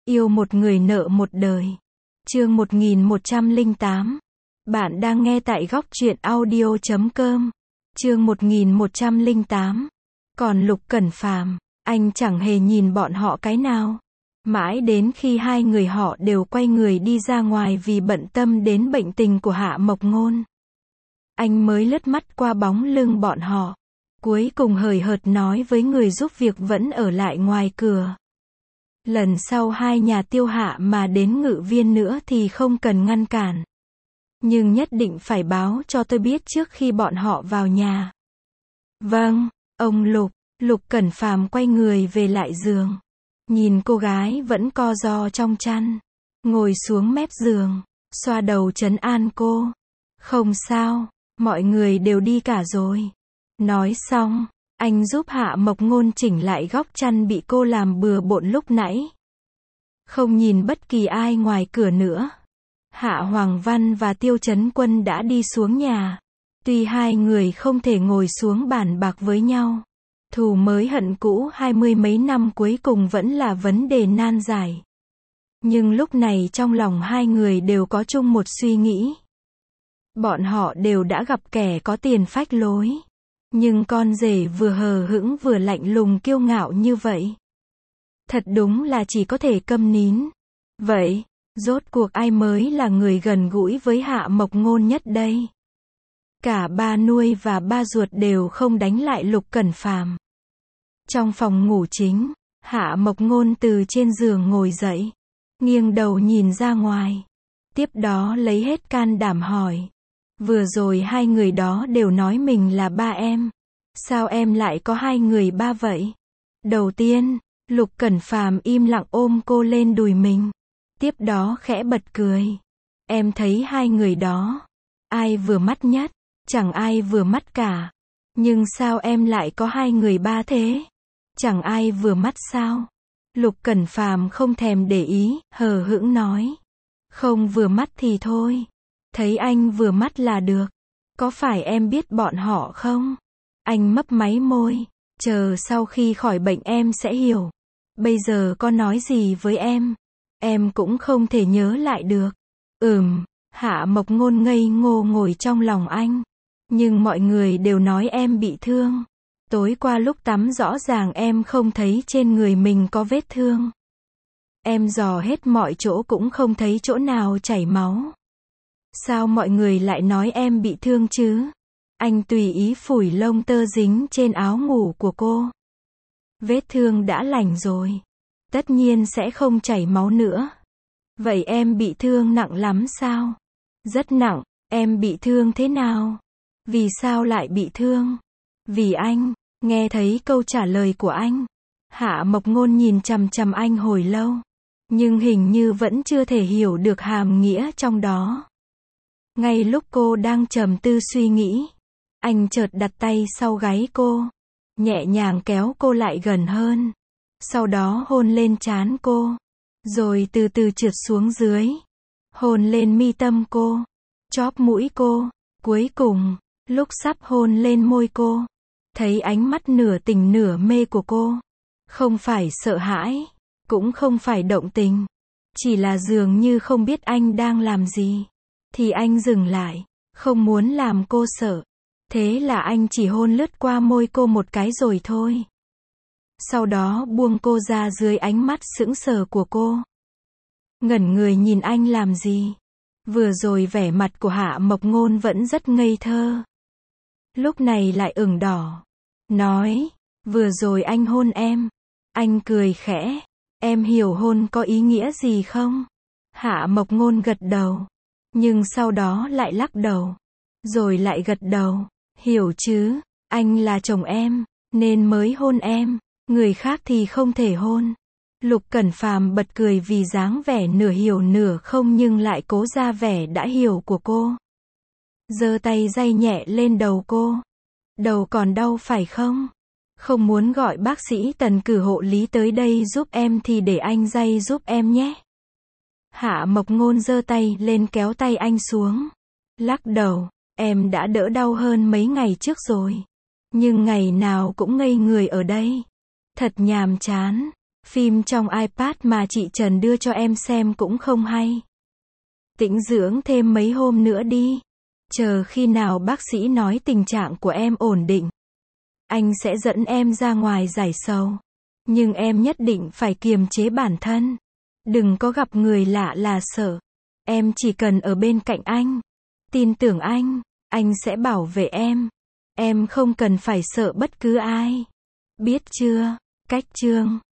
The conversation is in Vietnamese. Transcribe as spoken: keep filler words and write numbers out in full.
Yêu một người nợ một đời. Chương một nghìn một trăm lẻ tám. Bạn đang nghe tại góc truyện audio chấm com. Chương một nghìn một trăm lẻ tám. Còn Lục Cẩn Phàm, anh chẳng hề nhìn bọn họ cái nào. Mãi đến khi hai người họ đều quay người đi ra ngoài vì bận tâm đến bệnh tình của Hạ Mộc Ngôn, anh mới lướt mắt qua bóng lưng bọn họ. Cuối cùng hời hợt nói với người giúp việc vẫn ở lại ngoài cửa. Lần sau hai nhà Tiêu Hạ mà đến Ngự Viên nữa thì không cần ngăn cản. Nhưng nhất định phải báo cho tôi biết trước khi bọn họ vào nhà. Vâng, ông Lục. Lục Cẩn Phàm quay người về lại giường. Nhìn cô gái vẫn co ro trong chăn. Ngồi xuống mép giường, xoa đầu trấn an cô. Không sao, mọi người đều đi cả rồi. Nói xong, anh giúp Hạ Mộc Ngôn chỉnh lại góc chăn bị cô làm bừa bộn lúc nãy. Không nhìn bất kỳ ai ngoài cửa nữa. Hạ Hoàng Văn và Tiêu Chấn Quân đã đi xuống nhà. Tuy hai người không thể ngồi xuống bàn bạc với nhau, thù mới hận cũ hai mươi mấy năm cuối cùng vẫn là vấn đề nan giải. Nhưng lúc này trong lòng hai người đều có chung một suy nghĩ. Bọn họ đều đã gặp kẻ có tiền phách lối. Nhưng con rể vừa hờ hững vừa lạnh lùng kiêu ngạo như vậy, thật đúng là chỉ có thể câm nín. Vậy, rốt cuộc ai mới là người gần gũi với Hạ Mộc Ngôn nhất đây? Cả ba nuôi và ba ruột đều không đánh lại Lục Cẩn Phàm. Trong phòng ngủ chính, Hạ Mộc Ngôn từ trên giường ngồi dậy, nghiêng đầu nhìn ra ngoài. Tiếp đó lấy hết can đảm hỏi. Vừa rồi hai người đó đều nói mình là ba em. Sao em lại có hai người ba vậy? Đầu tiên, Lục Cẩn Phàm im lặng ôm cô lên đùi mình. Tiếp đó khẽ bật cười. Em thấy hai người đó, ai vừa mắt nhất? Chẳng ai vừa mắt cả. Nhưng sao em lại có hai người ba thế? Chẳng ai vừa mắt sao? Lục Cẩn Phàm không thèm để ý, hờ hững nói. Không vừa mắt thì thôi. Thấy anh vừa mắt là được. Có phải em biết bọn họ không? Anh mấp máy môi. Chờ sau khi khỏi bệnh em sẽ hiểu. Bây giờ có nói gì với em, em cũng không thể nhớ lại được. Ừm, Hạ Mộc Ngôn ngây ngô ngồi trong lòng anh. Nhưng mọi người đều nói em bị thương. Tối qua lúc tắm rõ ràng em không thấy trên người mình có vết thương. Em dò hết mọi chỗ cũng không thấy chỗ nào chảy máu. Sao mọi người lại nói em bị thương chứ? Anh tùy ý phủi lông tơ dính trên áo ngủ của cô. Vết thương đã lành rồi. Tất nhiên sẽ không chảy máu nữa. Vậy em bị thương nặng lắm sao? Rất nặng. Em bị thương thế nào? Vì sao lại bị thương? Vì anh. Nghe thấy câu trả lời của anh, Hạ Mộc Ngôn nhìn chằm chằm anh hồi lâu. Nhưng hình như vẫn chưa thể hiểu được hàm nghĩa trong đó. Ngay lúc cô đang trầm tư suy nghĩ, anh chợt đặt tay sau gáy cô, nhẹ nhàng kéo cô lại gần hơn. Sau đó hôn lên trán cô, rồi từ từ trượt xuống dưới, hôn lên mi tâm cô, chóp mũi cô. Cuối cùng, lúc sắp hôn lên môi cô, thấy ánh mắt nửa tình nửa mê của cô. Không phải sợ hãi, cũng không phải động tình, chỉ là dường như không biết anh đang làm gì. Thì anh dừng lại, không muốn làm cô sợ. Thế là anh chỉ hôn lướt qua môi cô một cái rồi thôi. Sau đó buông cô ra dưới ánh mắt sững sờ của cô. Ngẩn người nhìn anh làm gì? Vừa rồi vẻ mặt của Hạ Mộc Ngôn vẫn rất ngây thơ. Lúc này lại ửng đỏ. Nói, vừa rồi anh hôn em. Anh cười khẽ. Em hiểu hôn có ý nghĩa gì không? Hạ Mộc Ngôn gật đầu. Nhưng sau đó lại lắc đầu. Rồi lại gật đầu. Hiểu chứ, anh là chồng em, nên mới hôn em. Người khác thì không thể hôn. Lục Cẩn Phàm bật cười vì dáng vẻ nửa hiểu nửa không nhưng lại cố ra vẻ đã hiểu của cô. Giơ tay day nhẹ lên đầu cô. Đầu còn đau phải không? Không muốn gọi bác sĩ Tần cử hộ lý tới đây giúp em thì để anh day giúp em nhé. Hạ Mộc Ngôn giơ tay lên kéo tay anh xuống. Lắc đầu, em đã đỡ đau hơn mấy ngày trước rồi. Nhưng ngày nào cũng ngây người ở đây. Thật nhàm chán. Phim trong iPad mà chị Trần đưa cho em xem cũng không hay. Tĩnh dưỡng thêm mấy hôm nữa đi. Chờ khi nào bác sĩ nói tình trạng của em ổn định, anh sẽ dẫn em ra ngoài giải sầu. Nhưng em nhất định phải kiềm chế bản thân. Đừng có gặp người lạ là sợ. Em chỉ cần ở bên cạnh anh. Tin tưởng anh, anh sẽ bảo vệ em. Em không cần phải sợ bất cứ ai. Biết chưa? Cách chương